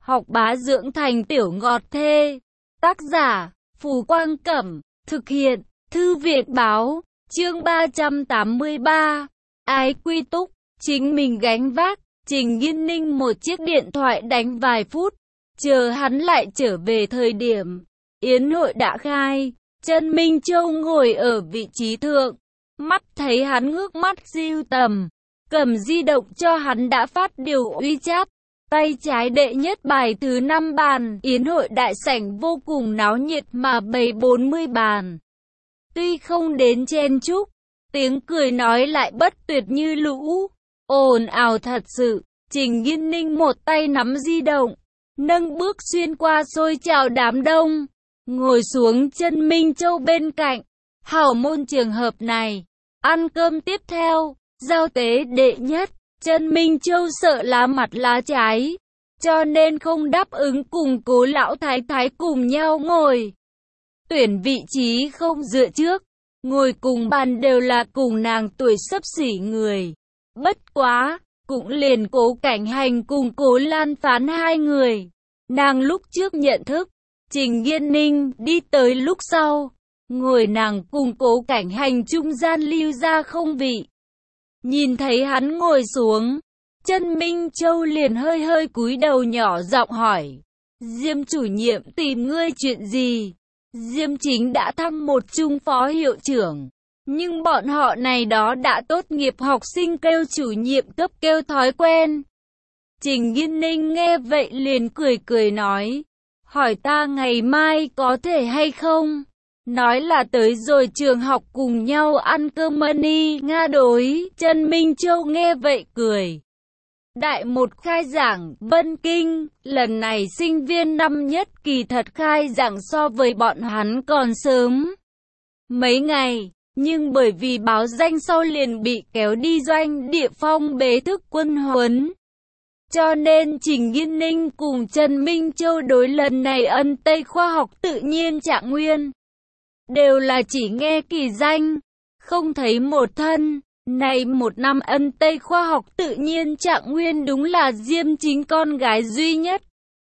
học bá dưỡng thành tiểu ngọt thê. Tác giả, Phù Quang Cẩm, thực hiện, Thư viện Báo, chương 383, ái quy túc, chính mình gánh vác. Trình Nghiên Ninh một chiếc điện thoại đánh vài phút, chờ hắn lại trở về thời điểm yến hội đã khai. Trần Minh Châu ngồi ở vị trí thượng, mắt thấy hắn ngước mắt siêu tầm, cầm di động cho hắn đã phát điều WeChat. Tay trái đệ nhất bài thứ 5 bàn, yến hội đại sảnh vô cùng náo nhiệt mà bày 40 bàn. Tuy không đến chen chúc, tiếng cười nói lại bất tuyệt như lũ, ồn ào thật sự. Trình Nghiên Ninh một tay nắm di động, nâng bước xuyên qua xôi chào đám đông, ngồi xuống Trần Minh Châu bên cạnh. Hảo môn trường hợp này, ăn cơm tiếp theo, giao tế đệ nhất. Trần Minh Châu sợ lá mặt lá trái, cho nên không đáp ứng cùng Cố lão thái thái cùng nhau ngồi. Tuyển vị trí không dựa trước, ngồi cùng bàn đều là cùng nàng tuổi xấp xỉ người. Bất quá, cũng liền Cố Cảnh Hành cùng Cố Lan Phán hai người. Nàng lúc trước nhận thức, Trình Nghiên Ninh đi tới lúc sau, ngồi nàng cùng Cố Cảnh Hành trung gian lưu ra không vị. Nhìn thấy hắn ngồi xuống, Trần Minh Châu liền hơi hơi cúi đầu nhỏ giọng hỏi, Diêm chủ nhiệm tìm ngươi chuyện gì? Diêm Chính đã thăng một trung phó hiệu trưởng, nhưng bọn họ này đó đã tốt nghiệp học sinh kêu chủ nhiệm cấp kêu thói quen. Trình Nghiên Ninh nghe vậy liền cười cười nói, hỏi ta ngày mai có thể hay không? Nói là tới rồi trường học cùng nhau ăn cơm mani Nga đối. Trần Minh Châu nghe vậy cười. Đại một khai giảng, Vân Kinh, lần này sinh viên năm nhất kỳ thật khai giảng so với bọn hắn còn sớm mấy ngày, nhưng bởi vì báo danh sau liền bị kéo đi doanh địa phong bế thức quân huấn. Cho nên Trình Nghiên Ninh cùng Trần Minh Châu đối lần này ân Tây khoa học tự nhiên Trạng Nguyên đều là chỉ nghe kỳ danh, không thấy một thân. Này một năm ân Tây khoa học tự nhiên Trạng Nguyên đúng là Diêm Chính con gái duy nhất.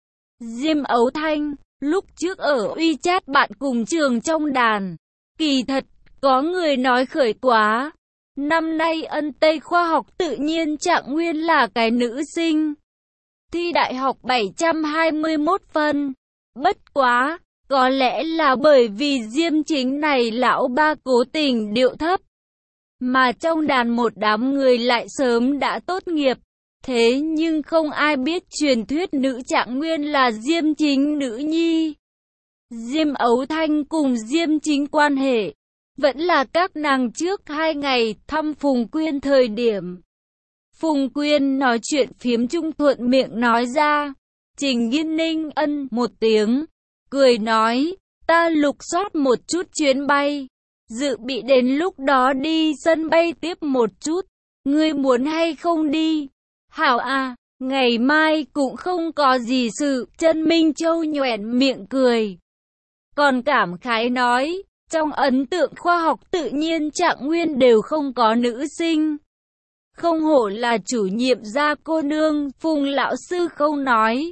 Diêm Ấu Thanh, lúc trước ở WeChat bạn cùng trường trong đàn, kỳ thật, có người nói khởi quá. Năm nay ân Tây khoa học tự nhiên Trạng Nguyên là cái nữ sinh. Thi đại học 721 phân. Bất quá, có lẽ là bởi vì Diêm Chính này lão ba cố tình điệu thấp, mà trong đàn một đám người lại sớm đã tốt nghiệp. Thế nhưng không ai biết truyền thuyết nữ Trạng Nguyên là Diêm Chính nữ nhi. Diêm Ấu Thanh cùng Diêm Chính quan hệ vẫn là các nàng trước 2 ngày thăm Phùng Quyên thời điểm. Phùng Quyên nói chuyện phiếm trung thuận miệng nói ra. Trình Nghiên Ninh ân một tiếng, cười nói, ta lục soát một chút chuyến bay, dự bị đến lúc đó đi sân bay tiếp một chút, ngươi muốn hay không đi? Hảo à, ngày mai cũng không có gì sự. Trần Minh Châu nhoẻn miệng cười, còn cảm khái nói, trong ấn tượng khoa học tự nhiên Trạng Nguyên đều không có nữ sinh. Không hổ là chủ nhiệm gia cô nương. Phùng lão sư không nói,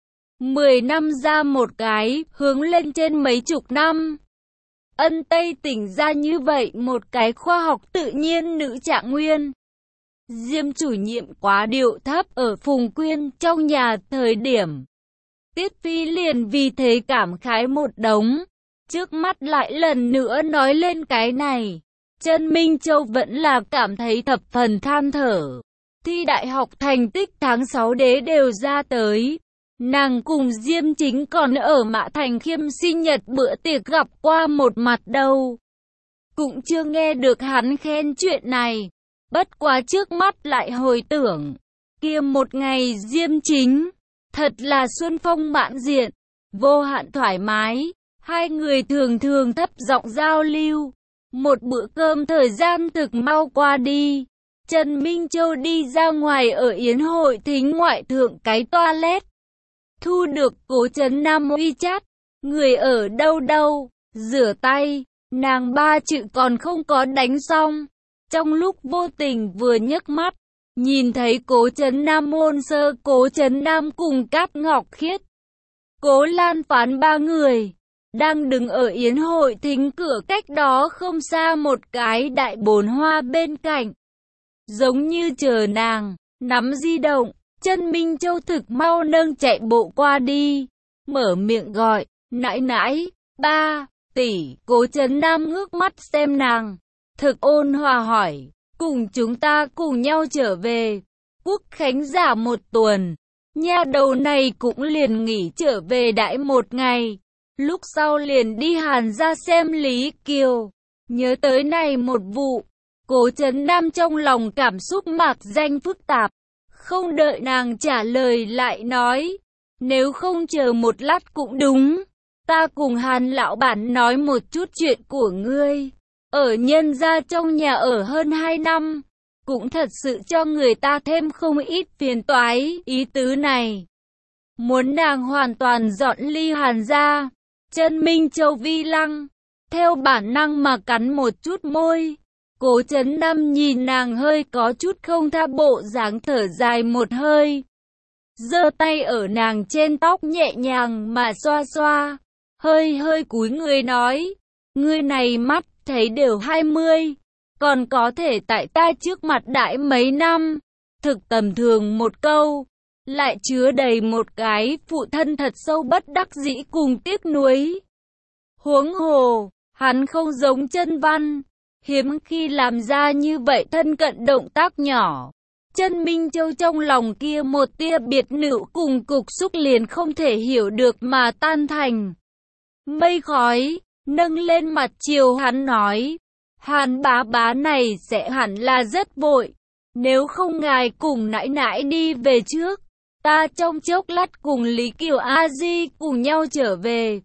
10 năm ra một cái, hướng lên trên mấy chục năm. Ân Tây tỉnh ra như vậy một cái khoa học tự nhiên nữ Trạng Nguyên. Diêm chủ nhiệm quá điệu thấp ở Phùng Quyên trong nhà thời điểm. Tiết Phi liền vì thế cảm khái một đống. Trước mắt lại lần nữa nói lên cái này, Trần Minh Châu vẫn là cảm thấy thập phần than thở. Thi đại học thành tích tháng 6 đế đều ra tới. Nàng cùng Diêm Chính còn ở Mã Thành Khiêm sinh nhật bữa tiệc gặp qua một mặt đâu. Cũng chưa nghe được hắn khen chuyện này. Bất quá trước mắt lại hồi tưởng, kia một ngày Diêm Chính, thật là xuân phong mãn diện, vô hạn thoải mái. Hai người thường thường thấp giọng giao lưu. Một bữa cơm thời gian thực mau qua đi. Trần Minh Châu đi ra ngoài ở yến hội thính ngoại thượng cái toilet. Thu được Cố Trấn Nam WeChat. Người ở đâu đâu, rửa tay. Nàng 3 chữ còn không có đánh xong. Trong lúc vô tình vừa nhấc mắt, Nhìn thấy Cố Trấn Nam, Hôn Sơ, Cố Trấn Nam cùng Cát Ngọc Khiết, Cố Lan Phán ba người đang đứng ở yến hội thính cửa cách đó không xa một cái đại bồn hoa bên cạnh. Giống như chờ nàng, nắm di động, Chân Minh Châu thực mau nâng chạy bộ qua đi, mở miệng gọi, nãi nãi, ba, tỷ. Cố Trấn Nam ngước mắt xem nàng, thực ôn hòa hỏi, cùng chúng ta cùng nhau trở về. Quốc khánh giả một tuần, nha đầu này cũng liền nghỉ trở về đãi một ngày. Lúc sau liền đi Hàn ra xem Lý Kiều. Nhớ tới này một vụ, Cố Trấn Nam trong lòng cảm xúc mạc danh phức tạp. Không đợi nàng trả lời lại nói, nếu không chờ một lát cũng đúng. Ta cùng Hàn lão bản nói một chút chuyện của ngươi. Ở nhân gia trong nhà ở hơn 2 năm, cũng thật sự cho người ta thêm không ít phiền toái. Ý tứ này, muốn nàng hoàn toàn dọn ly Hàn gia. Chân Minh Châu vi lăng, theo bản năng mà cắn một chút môi. Cố Trấn Nam nhìn nàng hơi có chút không tha bộ dáng, thở dài một hơi, giơ tay ở nàng trên tóc nhẹ nhàng mà xoa xoa, hơi cúi người nói, ngươi này mắt thấy đều 20, còn có thể tại ta trước mặt đãi mấy năm. Thực tầm thường một câu, lại chứa đầy một cái phụ thân thật sâu bất đắc dĩ cùng tiếc nuối. Huống hồ, hắn không giống Chân Văn, hiếm khi làm ra như vậy thân cận động tác nhỏ. Chân Minh Châu trong lòng kia một tia biệt nữ cùng cục xúc liền không thể hiểu được mà tan thành mây khói, nâng lên mặt chiều hắn nói, Hàn bá bá này sẽ hẳn là rất vội, nếu không ngài cùng nãi nãi đi về trước, ta trong chốc lát cùng Lý Kiều A Di cùng nhau trở về.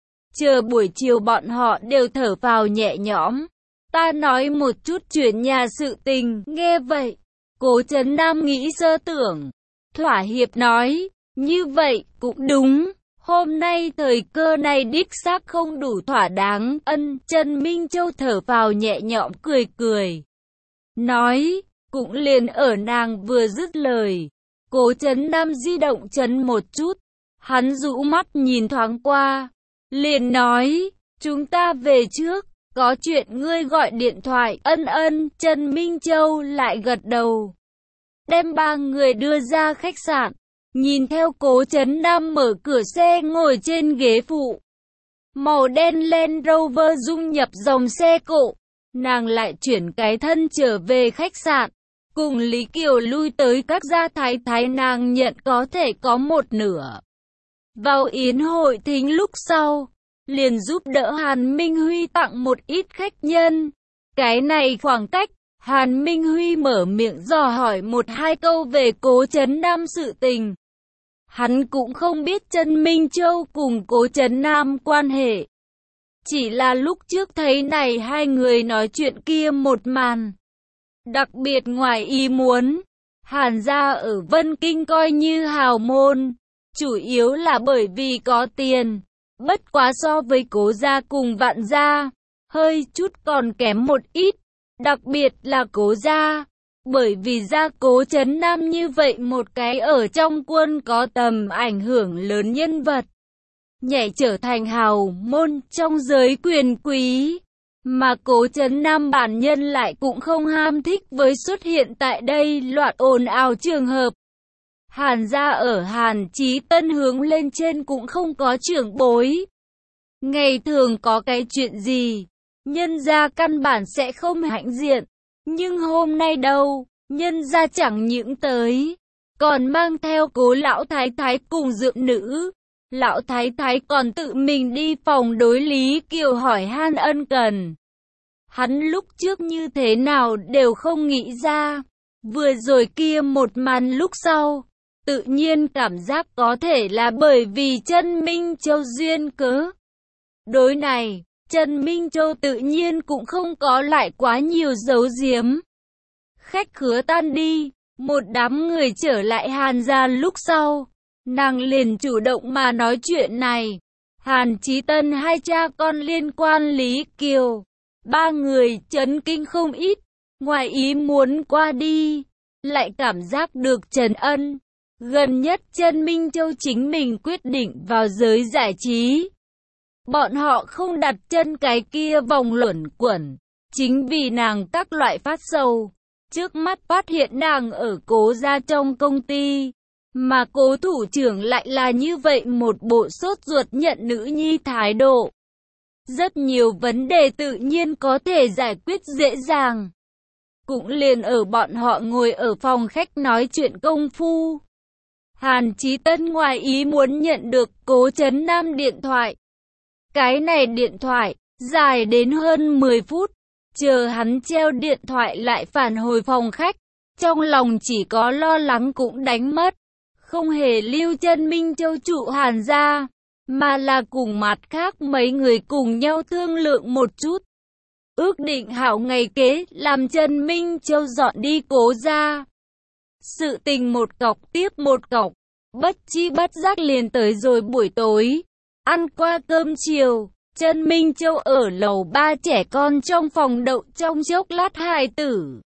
Chờ buổi chiều bọn họ đều thở phào nhẹ nhõm. Ta nói một chút chuyện nhà sự tình. Nghe vậy, Cố Trấn Nam nghĩ sơ tưởng, thỏa hiệp nói, như vậy cũng đúng, hôm nay thời cơ này đích xác không đủ thỏa đáng. Trần Minh Châu thở phào nhẹ nhõm cười nói, cũng liền ở nàng vừa dứt lời, Cố Trấn Nam di động chấn một chút, hắn rũ mắt nhìn thoáng qua, liền nói, chúng ta về trước, có chuyện ngươi gọi điện thoại. Trần Minh Châu lại gật đầu, đem ba người đưa ra khách sạn, nhìn theo Cố Trấn Nam mở cửa xe ngồi trên ghế phụ màu đen Land Rover dung nhập dòng xe cộ, nàng lại chuyển cái thân trở về khách sạn, cùng Lý Kiều lui tới các gia thái nàng nhận có thể có một nửa. Vào yến hội thính lúc sau, liền giúp đỡ Hàn Minh Huy tặng một ít khách nhân. Cái này khoảng cách, Hàn Minh Huy mở miệng dò hỏi một hai câu về Cố Trấn Nam sự tình. Hắn cũng không biết Chân Minh Châu cùng Cố Trấn Nam quan hệ. Chỉ là lúc trước thấy này hai người nói chuyện kia một màn đặc biệt ngoài ý muốn. Hàn gia ở Vân Kinh coi như hào môn, chủ yếu là bởi vì có tiền. Bất quá so với Cố gia cùng Vạn gia, hơi chút còn kém một ít. Đặc biệt là Cố gia, bởi vì gia Cố Trấn Nam như vậy một cái ở trong quân có tầm ảnh hưởng lớn nhân vật, nhảy trở thành hào môn trong giới quyền quý. Mà Cố Trấn Nam bản nhân lại cũng không ham thích với xuất hiện tại đây loạn ồn ào trường hợp. Hàn gia ở Hàn Chí Tân hướng lên trên cũng không có trưởng bối. Ngày thường có cái chuyện gì, nhân gia căn bản sẽ không hãnh diện. Nhưng hôm nay đâu, nhân gia chẳng những tới, còn mang theo Cố lão thái thái cùng dượng nữ. Lão thái thái còn tự mình đi phòng đối Lý Kiều hỏi han ân cần. Hắn lúc trước như thế nào đều không nghĩ ra. Vừa rồi kia một màn lúc sau, tự nhiên cảm giác có thể là bởi vì Chân Minh Châu duyên cớ. Đối này, Trần Minh Châu tự nhiên cũng không có lại quá nhiều giấu giếm. Khách khứa tan đi, một đám người trở lại Hàn gia lúc sau, nàng liền chủ động mà nói chuyện này. Hàn Chí Tân hai cha con liên quan Lý Kiều, ba người chấn kinh không ít, ngoài ý muốn qua đi. lại cảm giác được trấn ân. Gần nhất Chân Minh Châu chính mình quyết định vào giới giải trí. Bọn họ không đặt chân cái kia vòng luẩn quẩn, chính vì nàng các loại phát sầu. Trước mắt phát hiện nàng ở Cố gia trong công ty, mà Cố thủ trưởng lại là như vậy một bộ sốt ruột nhận nữ nhi thái độ. Rất nhiều vấn đề tự nhiên có thể giải quyết dễ dàng. Cũng liền ở bọn họ ngồi ở phòng khách nói chuyện công phu, Hàn Chí Tân ngoài ý muốn nhận được Cố Chấn Nam điện thoại. Cái này điện thoại, dài đến hơn 10 phút, chờ hắn treo điện thoại lại phản hồi phòng khách, trong lòng chỉ có lo lắng cũng đánh mất. Không hề lưu Chân Minh Châu trụ Hàn gia, mà là cùng mặt khác mấy người cùng nhau thương lượng một chút. Ước định hảo ngày kế, làm Chân Minh Châu dọn đi Cố gia. Sự tình một cọc tiếp một cọc, bất chi bất giác liền tới rồi buổi tối. Ăn qua cơm chiều, Chân Minh Châu ở lầu 3 trẻ con trong phòng đậu trong chốc lát hài tử.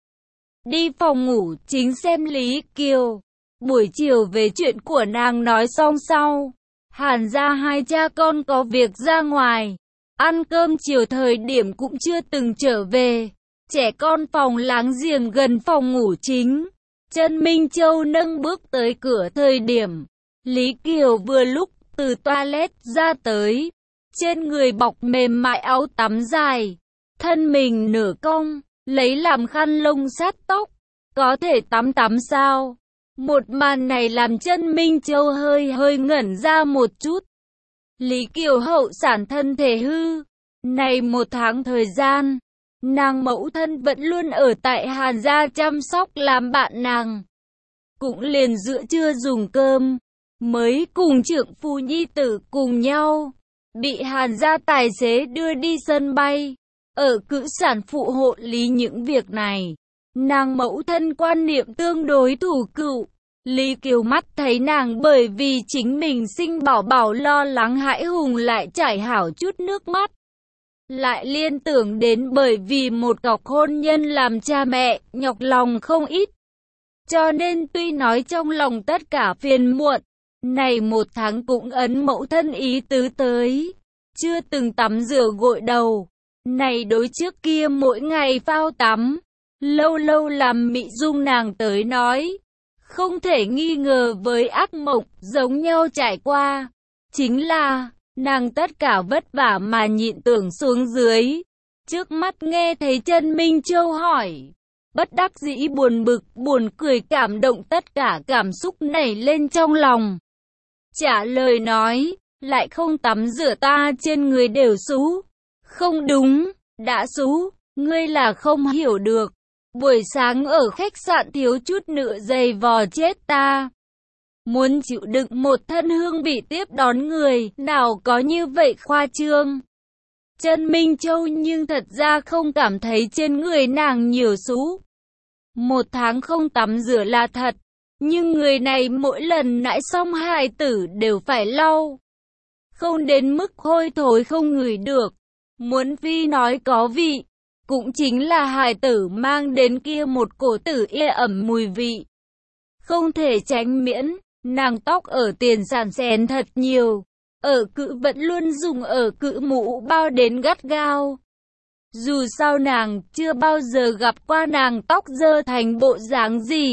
Đi phòng ngủ chính xem Lý Kiều. Buổi chiều về chuyện của nàng nói xong sau, Hàn gia hai cha con có việc ra ngoài. Ăn cơm chiều thời điểm cũng chưa từng trở về. Trẻ con phòng láng giềng gần phòng ngủ chính. Chân Minh Châu nâng bước tới cửa thời điểm, Lý Kiều vừa lúc từ toilet ra tới. Trên người bọc mềm mại áo tắm dài, thân mình nửa cong, lấy làm khăn lông sát tóc. Có thể tắm sao? Một màn này làm Chân Minh Châu hơi ngẩn ra một chút. Lý Kiều hậu sản thân thể hư. Này một tháng thời gian, nàng mẫu thân vẫn luôn ở tại Hàn gia chăm sóc làm bạn nàng. Cũng liền giữa trưa dùng cơm, mới cùng trưởng phu nhi tử cùng nhau, bị Hàn gia tài xế đưa đi sân bay. Ở cữ sản phụ hộ lý những việc này, nàng mẫu thân quan niệm tương đối thủ cựu. Lý Kiều mắt thấy nàng bởi vì chính mình sinh bảo bảo lo lắng hãi hùng lại chảy hảo chút nước mắt. Lại liên tưởng đến bởi vì một cọc hôn nhân làm cha mẹ, nhọc lòng không ít. Cho nên tuy nói trong lòng tất cả phiền muộn, này một tháng cũng ấn mẫu thân ý tứ tới. Chưa từng tắm rửa gội đầu, này đối trước kia mỗi ngày phao tắm, lâu lâu làm Mị Dung nàng tới nói. Không thể nghi ngờ với ác mộng giống nhau trải qua. Chính là, nàng tất cả vất vả mà nhịn tưởng xuống dưới. Trước mắt nghe thấy Chân Minh Châu hỏi. Bất đắc dĩ buồn bực, buồn cười cảm động tất cả cảm xúc nảy lên trong lòng. Trả lời nói, lại không tắm rửa ta trên người đều xú. Không đúng, đã xú, ngươi là không hiểu được. Buổi sáng ở khách sạn thiếu chút nữa giày vò chết ta. Muốn chịu đựng một thân hương vị tiếp đón người, nào có như vậy khoa trương. Chân Minh Châu nhưng thật ra không cảm thấy trên người nàng nhiều xú. Một tháng không tắm rửa là thật, nhưng người này mỗi lần nãi xong hài tử đều phải lau. Không đến mức hôi thối không ngửi được. Muốn phi nói có vị, cũng chính là hài tử mang đến kia một cổ tử ê ẩm mùi vị. Không thể tránh miễn, nàng tóc ở tiền sản xén thật nhiều. Ở cự vẫn luôn dùng ở cự mũ bao đến gắt gao. Dù sao nàng chưa bao giờ gặp qua nàng tóc dơ thành bộ dáng gì.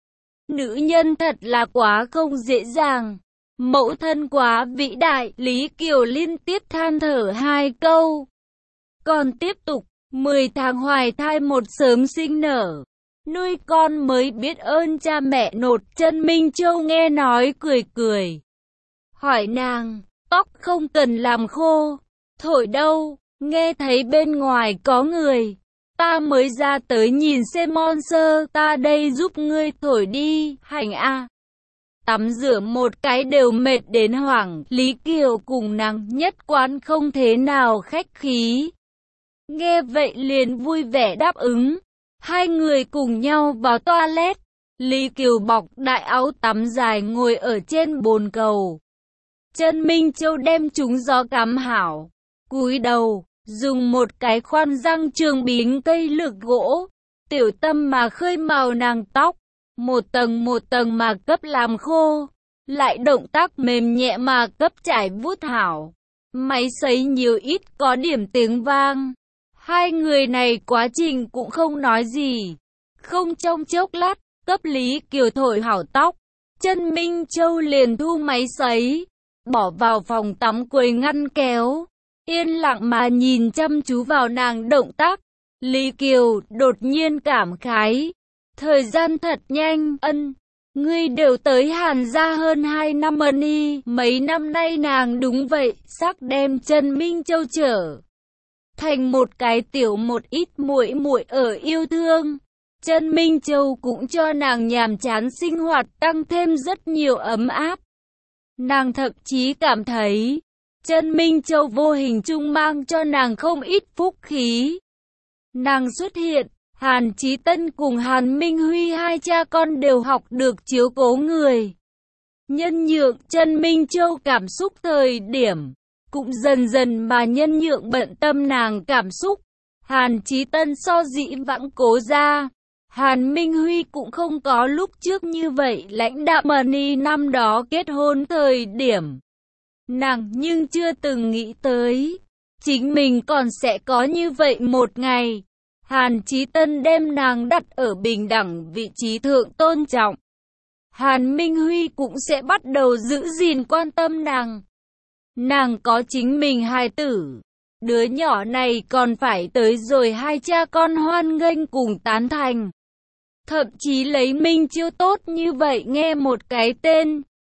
Nữ nhân thật là quá không dễ dàng. Mẫu thân quá vĩ đại, Lý Kiều liên tiếp than thở hai câu. Còn tiếp tục, 10 tháng hoài thai một sớm sinh nở. Nuôi con mới biết ơn cha mẹ nột. Chân Minh Châu nghe nói cười cười. Hỏi nàng, tóc không cần làm khô. Thổi đâu, nghe thấy bên ngoài có người. Ta mới ra tới nhìn xem monster, ta đây giúp ngươi thổi đi, hành a. Tắm rửa một cái đều mệt đến hoảng, Lý Kiều cùng nàng nhất quán không thế nào khách khí. Nghe vậy liền vui vẻ đáp ứng. Hai người cùng nhau vào toilet. Lý Kiều bọc đại áo tắm dài ngồi ở trên bồn cầu. Chân Minh Châu đem chúng gió cắm hảo. Cúi đầu, dùng một cái khoan răng trường bính cây lược gỗ. Tiểu tâm mà khơi màu nàng tóc. một tầng mà cấp làm khô, lại động tác mềm nhẹ mà cấp trải vuốt hảo. Máy sấy nhiều ít có điểm tiếng vang. Hai người này quá trình cũng không nói gì. Không trong chốc lát, cấp Lý Kiều thổi hảo tóc, Chân Minh Châu liền thu máy sấy, bỏ vào phòng tắm quầy ngăn kéo, yên lặng mà nhìn chăm chú vào nàng động tác. Lý Kiều đột nhiên cảm khái, thời gian thật nhanh. Ngươi đều tới Hàn gia hơn 2 năm đi. Mấy năm nay nàng đúng vậy, sắc đem Chân Minh Châu trở thành một cái tiểu một ít muội muội ở yêu thương. Chân Minh Châu cũng cho nàng nhàm chán sinh hoạt tăng thêm rất nhiều ấm áp. Nàng thậm chí cảm thấy, Chân Minh Châu vô hình chung mang cho nàng không ít phúc khí. Nàng xuất hiện, Hàn Chí Tân cùng Hàn Minh Huy hai cha con đều học được chiếu cố người. Nhân nhượng Chân Minh Châu cảm xúc thời điểm, cũng dần dần mà nhân nhượng bận tâm nàng cảm xúc. Hàn Chí Tân so dĩ vãng cố ra, Hàn Minh Huy cũng không có lúc trước như vậy lãnh đạm ni năm đó kết hôn thời điểm. Nàng nhưng chưa từng nghĩ tới, chính mình còn sẽ có như vậy một ngày. Hàn Chí Tân đem nàng đặt ở bình đẳng vị trí thượng tôn trọng. Hàn Minh Huy cũng sẽ bắt đầu giữ gìn quan tâm nàng. Nàng có chính mình hài tử. Đứa nhỏ này còn phải tới rồi hai cha con hoan nghênh cùng tán thành. Thậm chí lấy Minh Chiêu tốt như vậy nghe một cái tên.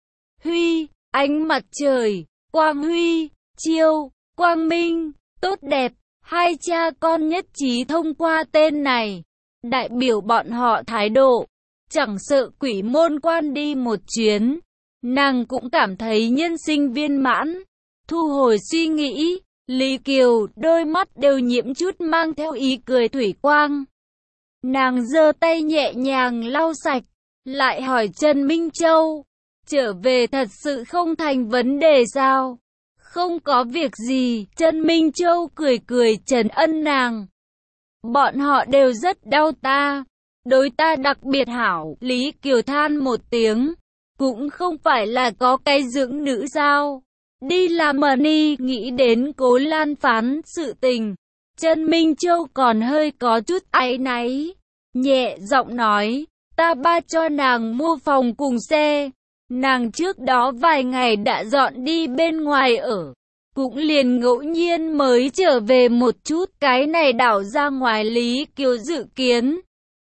Huy, ánh mặt trời, Quang Huy, Chiêu, Quang Minh, tốt đẹp. Hai cha con nhất trí thông qua tên này, đại biểu bọn họ thái độ, chẳng sợ quỷ môn quan đi một chuyến. Nàng cũng cảm thấy nhân sinh viên mãn. Thu hồi suy nghĩ, Lý Kiều đôi mắt đều nhiễm chút mang theo ý cười thủy quang. Nàng giơ tay nhẹ nhàng lau sạch, lại hỏi Trần Minh Châu, trở về thật sự không thành vấn đề sao? Không có việc gì, Trần Minh Châu cười cười trấn an nàng. Bọn họ đều rất đau ta, đối ta đặc biệt hảo. Lý Kiều than một tiếng, cũng không phải là có cái dưỡng nữ sao? Đi làm đi, nghĩ đến Cố Lan phán sự tình. Trần Minh Châu còn hơi có chút áy náy, nhẹ giọng nói, ta ba cho nàng mua phòng cùng xe. Nàng trước đó vài ngày đã dọn đi bên ngoài ở, cũng liền ngẫu nhiên mới trở về một chút, cái này đảo ra ngoài. Lý Kiều dự kiến,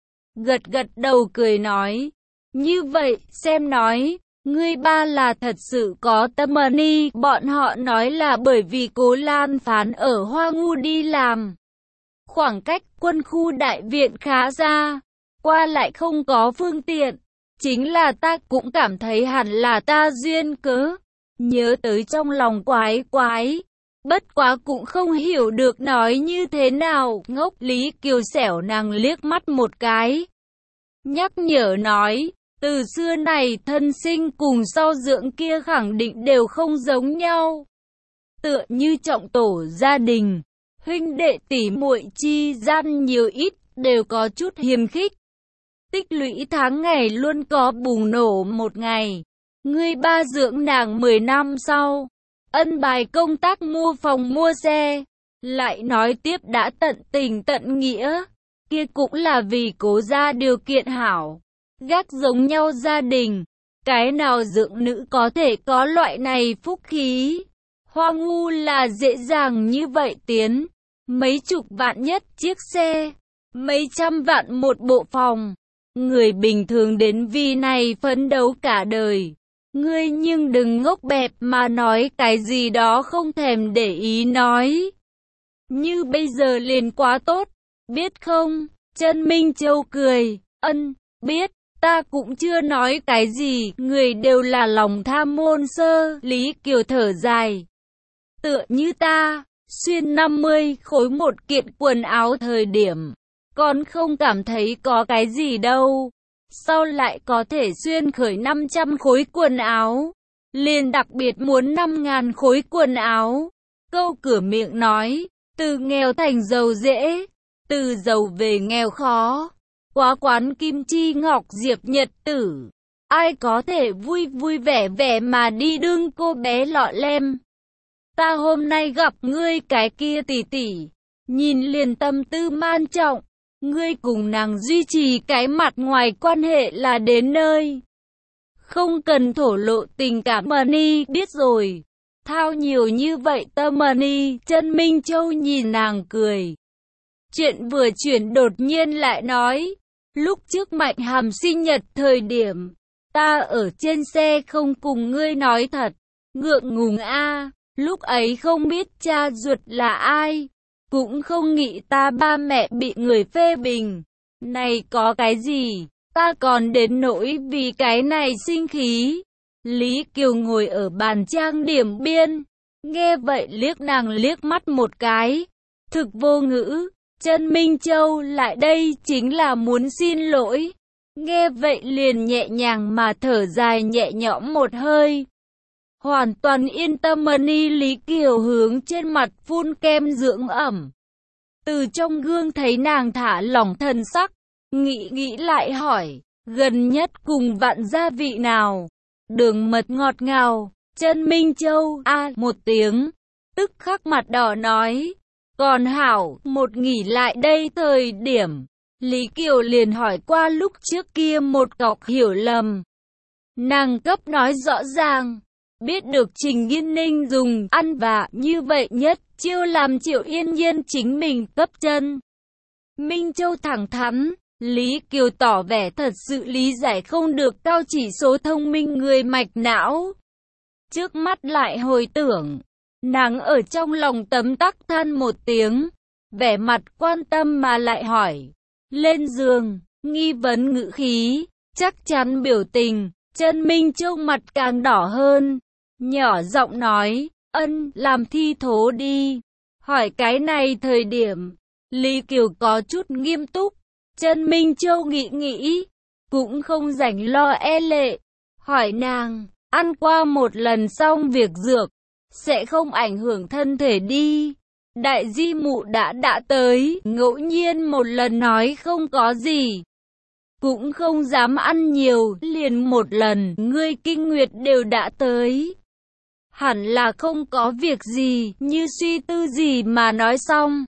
gật gật đầu cười nói, như vậy xem nói, ngươi ba là thật sự có tâm đi. Bọn họ nói là bởi vì Cố Lan phán ở Hoa Ngu đi làm, khoảng cách quân khu đại viện khá xa, qua lại không có phương tiện. Chính là ta cũng cảm thấy hẳn là ta duyên cớ, nhớ tới trong lòng quái quái, bất quá cũng không hiểu được nói như thế nào. Ngốc. Lý Kiều xẻo nàng liếc mắt một cái, nhắc nhở nói, từ xưa này thân sinh cùng sau dưỡng kia khẳng định đều không giống nhau. Tựa như trọng tổ gia đình, huynh đệ tỷ muội chi gian nhiều ít đều có chút hiềm khích. Tích lũy tháng ngày luôn có bùng nổ một ngày. Ngươi ba dưỡng nàng 10 năm sau, ân bài công tác mua phòng mua xe, lại nói tiếp đã tận tình tận nghĩa, kia cũng là vì Cố gia điều kiện hảo, gác giống nhau gia đình, cái nào dưỡng nữ có thể có loại này phúc khí. Hoa Ngu là dễ dàng như vậy tiến, mấy chục vạn nhất chiếc xe, mấy trăm vạn một bộ phòng. Người bình thường đến vì này phấn đấu cả đời. Ngươi nhưng đừng ngốc bẹp mà nói cái gì đó không thèm để ý nói. Như bây giờ liền quá tốt, biết không? Trần Minh Châu cười, biết, ta cũng chưa nói cái gì, người đều là lòng tham môn sơ. Lý Kiều thở dài, tựa như ta, xuyên 50 khối một kiện quần áo thời điểm, còn không cảm thấy có cái gì đâu. Sau lại có thể xuyên khởi 500 khối quần áo, liền đặc biệt muốn 5.000 khối quần áo. Câu cửa miệng nói, từ nghèo thành giàu dễ, từ giàu về nghèo khó. Quá quán Kim Chi Ngọc Diệp nhật tử, ai có thể vui vui vẻ vẻ mà đi đương cô bé lọ lem. Ta hôm nay gặp ngươi cái kia tỷ tỷ, nhìn liền tâm tư man trọng, ngươi cùng nàng duy trì cái mặt ngoài quan hệ là đến nơi. Không cần thổ lộ tình cảm Mani, biết rồi. Thao nhiều như vậy tâm Mani, Chân Minh Châu nhìn nàng cười. Chuyện vừa chuyển đột nhiên lại nói, lúc trước Mạnh Hàm sinh nhật thời điểm, ta ở trên xe không cùng ngươi nói thật, ngượng ngùng a, lúc ấy không biết cha ruột là ai, cũng không nghĩ ta ba mẹ bị người phê bình. Này có cái gì, ta còn đến nỗi vì cái này sinh khí. Lý Kiều ngồi ở bàn trang điểm biên, nghe vậy liếc nàng liếc mắt một cái, thực vô ngữ. Chân Minh Châu lại đây chính là muốn xin lỗi. Nghe vậy liền nhẹ nhàng mà thở dài nhẹ nhõm một hơi. Hoàn toàn yên tâm Mani. Lý Kiều hướng trên mặt phun kem dưỡng ẩm. Từ trong gương thấy nàng thả lỏng thần sắc, nghĩ lại hỏi, gần nhất cùng vạn gia vị nào? Đường mật ngọt ngào. Chân Minh Châu một tiếng, tức khắc mặt đỏ nói, còn hảo, một nghỉ lại đây thời điểm. Lý Kiều liền hỏi qua lúc trước kia một cọc hiểu lầm. Nàng cấp nói rõ ràng, biết được Trình Nghiên Ninh dùng ăn vạ như vậy nhất chiêu làm Triệu Yên Nhiên chính mình cấp chân Minh Châu thẳng thắn. Lý Kiều tỏ vẻ thật sự lý giải không được cao chỉ số thông minh người mạch não. Trước mắt lại hồi tưởng, nàng ở trong lòng tấm tắc than một tiếng, vẻ mặt quan tâm mà lại hỏi. Lên giường, nghi vấn ngữ khí, chắc chắn biểu tình, Chân Minh Châu mặt càng đỏ hơn, nhỏ giọng nói, làm thi thố đi. Hỏi cái này thời điểm, Lý Kiều có chút nghiêm túc. Chân Minh Châu nghĩ, cũng không rảnh lo e lệ, hỏi nàng, ăn qua một lần xong việc dược, sẽ không ảnh hưởng thân thể đi. Đại di mụ đã tới, ngẫu nhiên một lần nói không có gì, cũng không dám ăn nhiều, liền một lần, ngươi kinh nguyệt đều đã tới. Hẳn là không có việc gì, như suy tư gì mà nói xong.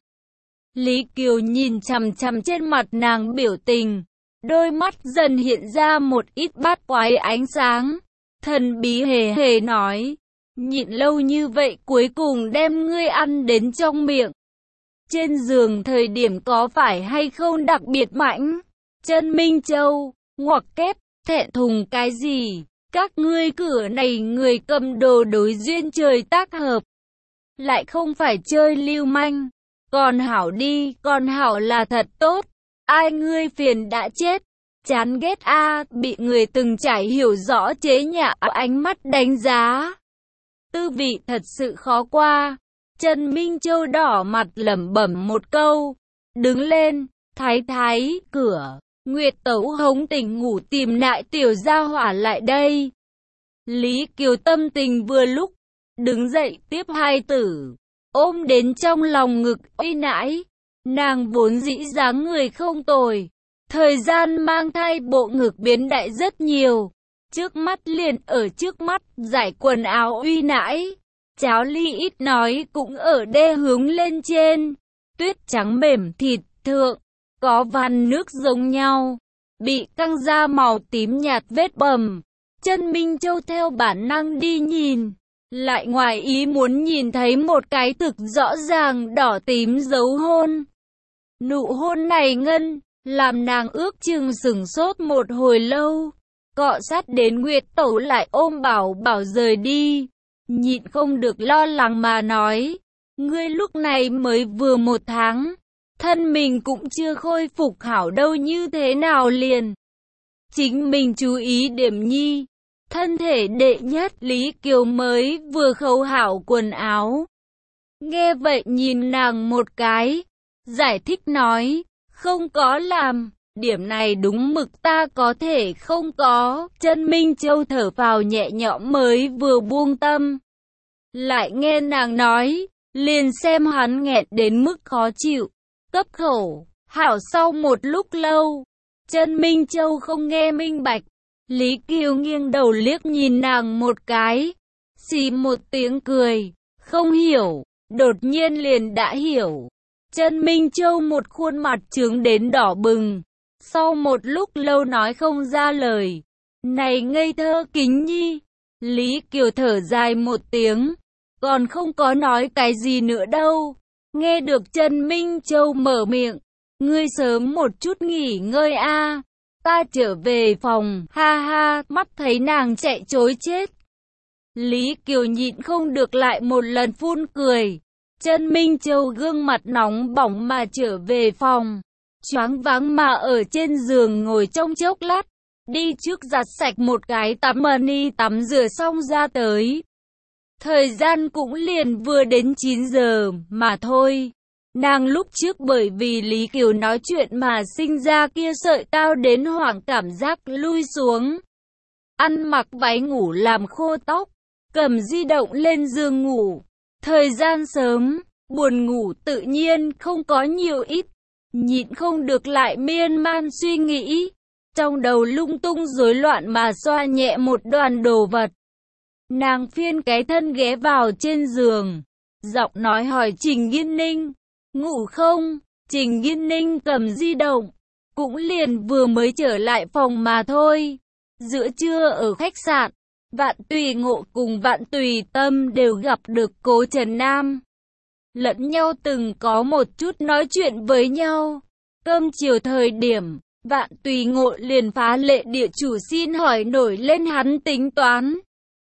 Lý Kiều nhìn chằm chằm trên mặt nàng biểu tình, đôi mắt dần hiện ra một ít bát quái ánh sáng, thần bí hề nói, nhịn lâu như vậy cuối cùng đem ngươi ăn đến trong miệng. Trên giường thời điểm có phải hay không đặc biệt mạnh? Chân Minh Châu, ngoặc kép, thẹn thùng cái gì? Các ngươi cửa này người cầm đồ đối duyên trời tác hợp, lại không phải chơi lưu manh. Còn hảo đi, còn hảo là thật tốt. Ai ngươi phiền đã chết. Chán ghét bị người từng trải hiểu rõ chế nhạo ánh mắt đánh giá. Tư vị thật sự khó qua. Trần Minh Châu đỏ mặt lẩm bẩm một câu. Đứng lên, thái, cửa. Nguyệt Tấu hống tỉnh ngủ tìm lại tiểu gia hỏa lại đây. Lý Kiều tâm tình vừa lúc, đứng dậy tiếp hai tử. Ôm đến trong lòng ngực, uy nãi. Nàng vốn dĩ dáng người không tồi. Thời gian mang thai bộ ngực biến đại rất nhiều. Trước mắt liền ở trước mắt, giải quần áo uy nãi. Cháo ly ít nói cũng ở đê hướng lên trên. Tuyết trắng mềm thịt thượng, có van nước giống nhau. Bị căng da màu tím nhạt vết bầm. Chân Minh Châu theo bản năng đi nhìn. Lại ngoài ý muốn nhìn thấy một cái thực rõ ràng đỏ tím dấu hôn. Nụ hôn này ngân, làm nàng ước chừng sửng sốt một hồi lâu. Cọ sát đến Nguyệt Tẩu lại ôm bảo rời đi. Nhịn không được lo lắng mà nói. Ngươi lúc này mới vừa 1 tháng. Thân mình cũng chưa khôi phục hảo đâu như thế nào liền. Chính mình chú ý điểm nhi. Thân thể đệ nhất. Lý Kiều mới vừa khâu hảo quần áo. Nghe vậy nhìn nàng một cái. Giải thích nói. Không có làm. Điểm này đúng mực ta có thể không có. Chân Minh Châu thở phào nhẹ nhõm mới vừa buông tâm. Lại nghe nàng nói. Liền xem hắn nghẹn đến mức khó chịu. Cấp khẩu. Hảo sau một lúc lâu. Chân Minh Châu không nghe minh bạch. Lý Kiều nghiêng đầu liếc nhìn nàng một cái. Xì một tiếng cười. Không hiểu. Đột nhiên liền đã hiểu. Chân Minh Châu một khuôn mặt trướng đến đỏ bừng. Sau một lúc lâu nói không ra lời. Này ngây thơ Kính Nhi. Lý Kiều thở dài một tiếng. Còn không có nói cái gì nữa đâu. Nghe được Chân Minh Châu mở miệng. Ngươi sớm một chút nghỉ ngơi a. Ta trở về phòng. Ha ha, mắt thấy nàng chạy trối chết. Lý Kiều nhịn không được lại một lần phun cười. Chân Minh Châu gương mặt nóng bỏng mà trở về phòng. Choáng váng mà ở trên giường ngồi trong chốc lát. Đi trước giặt sạch một cái tắm mani tắm rửa xong ra tới. Thời gian cũng liền vừa đến 9 giờ mà thôi. Nàng lúc trước bởi vì Lý Kiều nói chuyện mà sinh ra kia sợi cao đến hoảng cảm giác lui xuống. Ăn mặc váy ngủ làm khô tóc, cầm di động lên giường ngủ. Thời gian sớm, buồn ngủ tự nhiên không có nhiều ít. Nhịn không được lại miên man suy nghĩ. Trong đầu lung tung rối loạn mà xoa nhẹ một đoàn đồ vật. Nàng phiên cái thân ghé vào trên giường. Giọng nói hỏi Trình Nghiên Ninh. Ngủ không? Trình Nghiên Ninh cầm di động. Cũng liền vừa mới trở lại phòng mà thôi. Giữa trưa ở khách sạn, Vạn Tùy Ngộ cùng Vạn Tùy Tâm đều gặp được Cố Trần Nam. Lẫn nhau từng có một chút nói chuyện với nhau. Cơm chiều thời điểm, Vạn Tùy Ngộ liền phá lệ địa chủ xin hỏi nổi lên hắn tính toán.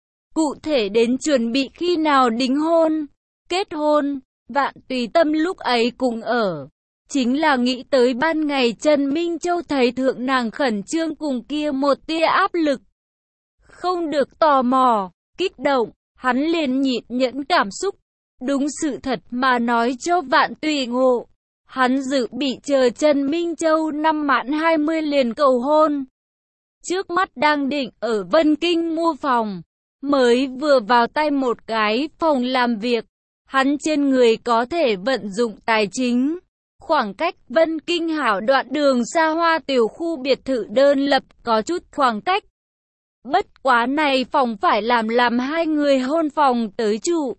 Cụ thể đến chuẩn bị khi nào đính hôn, kết hôn. Vạn Tùy Tâm lúc ấy cũng ở. Chính là nghĩ tới ban ngày Trần Minh Châu thấy thượng nàng khẩn trương cùng kia một tia áp lực. Không được tò mò, kích động, hắn liền nhịn nhẫn cảm xúc. Đúng sự thật mà nói cho Vạn Tùy Ngộ. Hắn dự bị chờ Trần Minh Châu năm mãn 20 liền cầu hôn. Trước mắt đang định ở Vân Kinh mua phòng. Mới vừa vào tay một cái phòng làm việc. Hắn trên người có thể vận dụng tài chính. Khoảng cách Vân Kinh hảo đoạn đường xa hoa tiểu khu biệt thự đơn lập có chút khoảng cách. Bất quá này phòng phải làm hai người hôn phòng tới trụ.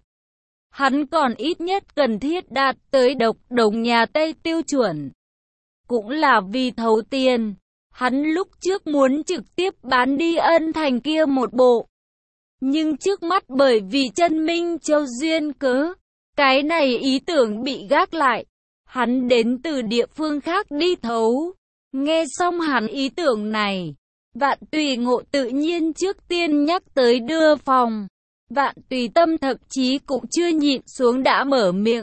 Hắn còn ít nhất cần thiết đạt tới độc đồng nhà Tây tiêu chuẩn. Cũng là vì thấu tiền. Hắn lúc trước muốn trực tiếp bán đi Ân Thành kia một bộ. Nhưng trước mắt bởi vì Chân Minh Châu duyên cớ. Cái này ý tưởng bị gác lại. Hắn đến từ địa phương khác đi thấu. Nghe xong hắn ý tưởng này. Vạn Tùy Ngộ tự nhiên trước tiên nhắc tới đưa phòng. Vạn Tùy Tâm thậm chí cũng chưa nhịn xuống đã mở miệng.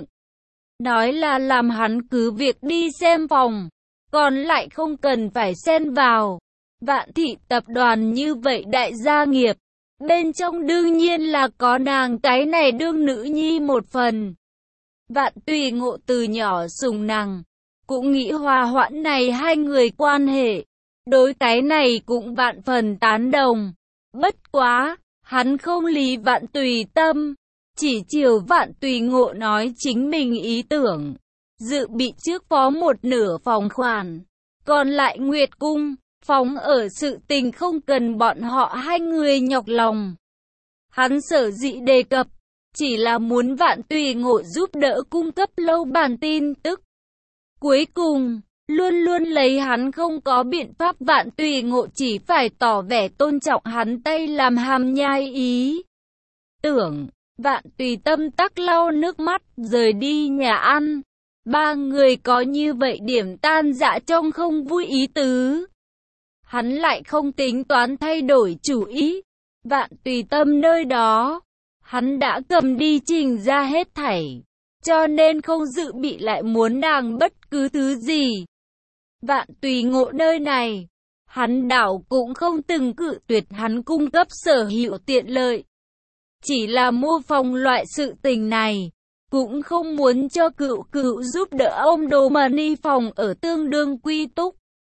Nói là làm hắn cứ việc đi xem phòng. Còn lại không cần phải xen vào. Vạn thị tập đoàn như vậy đại gia nghiệp. Bên trong đương nhiên là có nàng cái này đương nữ nhi một phần. Vạn Tùy Ngộ từ nhỏ sùng nàng. Cũng nghĩ hòa hoãn này hai người quan hệ. Đối cái này cũng vạn phần tán đồng. Bất quá, hắn không lý Vạn Tùy Tâm. Chỉ chiều Vạn Tùy Ngộ nói chính mình ý tưởng. Dự bị trước phó một nửa phòng khoản. Còn lại Nguyệt Cung, phóng ở sự tình không cần bọn họ hai người nhọc lòng. Hắn sở dĩ đề cập. Chỉ là muốn Vạn Tùy Ngộ giúp đỡ cung cấp lâu bản tin tức. Cuối cùng, luôn luôn lấy hắn không có biện pháp Vạn Tùy Ngộ chỉ phải tỏ vẻ tôn trọng hắn tay làm hàm nhai ý. Tưởng, Vạn Tùy Tâm tắc lau nước mắt rời đi nhà ăn. Ba người có như vậy điểm tan dã trong không vui ý tứ. Hắn lại không tính toán thay đổi chủ ý. Vạn Tùy Tâm nơi đó. Hắn đã cầm đi trình ra hết thảy, cho nên không dự bị lại muốn nàng bất cứ thứ gì. Vạn Tùy Ngộ nơi này, hắn đảo cũng không từng cự tuyệt hắn cung cấp sở hữu tiện lợi. Chỉ là mua phòng loại sự tình này, cũng không muốn cho cựu giúp đỡ ông đồ money phòng ở tương đương quy túc.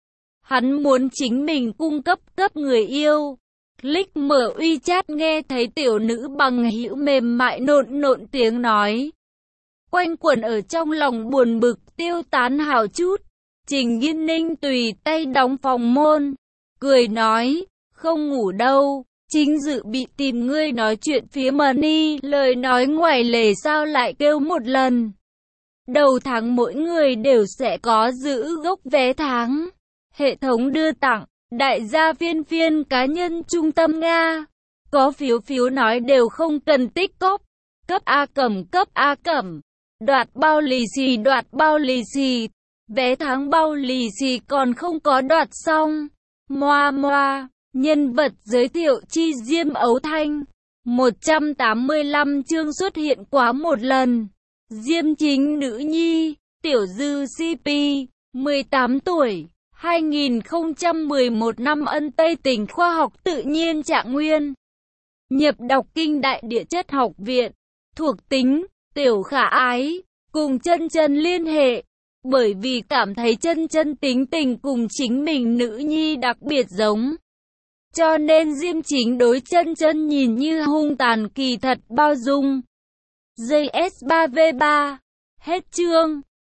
Hắn muốn chính mình cung cấp người yêu. Click mở WeChat nghe thấy tiểu nữ bằng hữu mềm mại nộn tiếng nói. Quanh quẩn ở trong lòng buồn bực tiêu tán hào chút. Trình Nghiên Ninh tùy tay đóng phòng môn, cười nói, không ngủ đâu, chính dự bị tìm ngươi nói chuyện phía Mani, lời nói ngoài lề sao lại kêu một lần. Đầu tháng mỗi người đều sẽ có giữ gốc vé tháng. Hệ thống đưa tặng, đại gia phiên cá nhân trung tâm Nga. Có phiếu nói đều không cần tích cóp. Cấp A cẩm. Đoạt bao lì xì. Vé tháng bao lì xì còn không có đoạt xong. Moa. Nhân vật giới thiệu chi Diêm Ấu Thanh. 185 chương xuất hiện quá một lần. Diêm Chính nữ nhi, Tiểu Dư CP, 18 tuổi, 2011 năm Ân Tây tỉnh Khoa học Tự nhiên Trạng Nguyên. Nhập đọc Kinh Đại Địa Chất Học Viện. Thuộc tính, tiểu khả ái, cùng Chân Chân liên hệ. Bởi vì cảm thấy Chân Chân tính tình cùng chính mình nữ nhi đặc biệt giống. Cho nên Diêm Chính đối Chân Chân nhìn như hung tàn kỳ thật bao dung. JS3V3. Hết chương.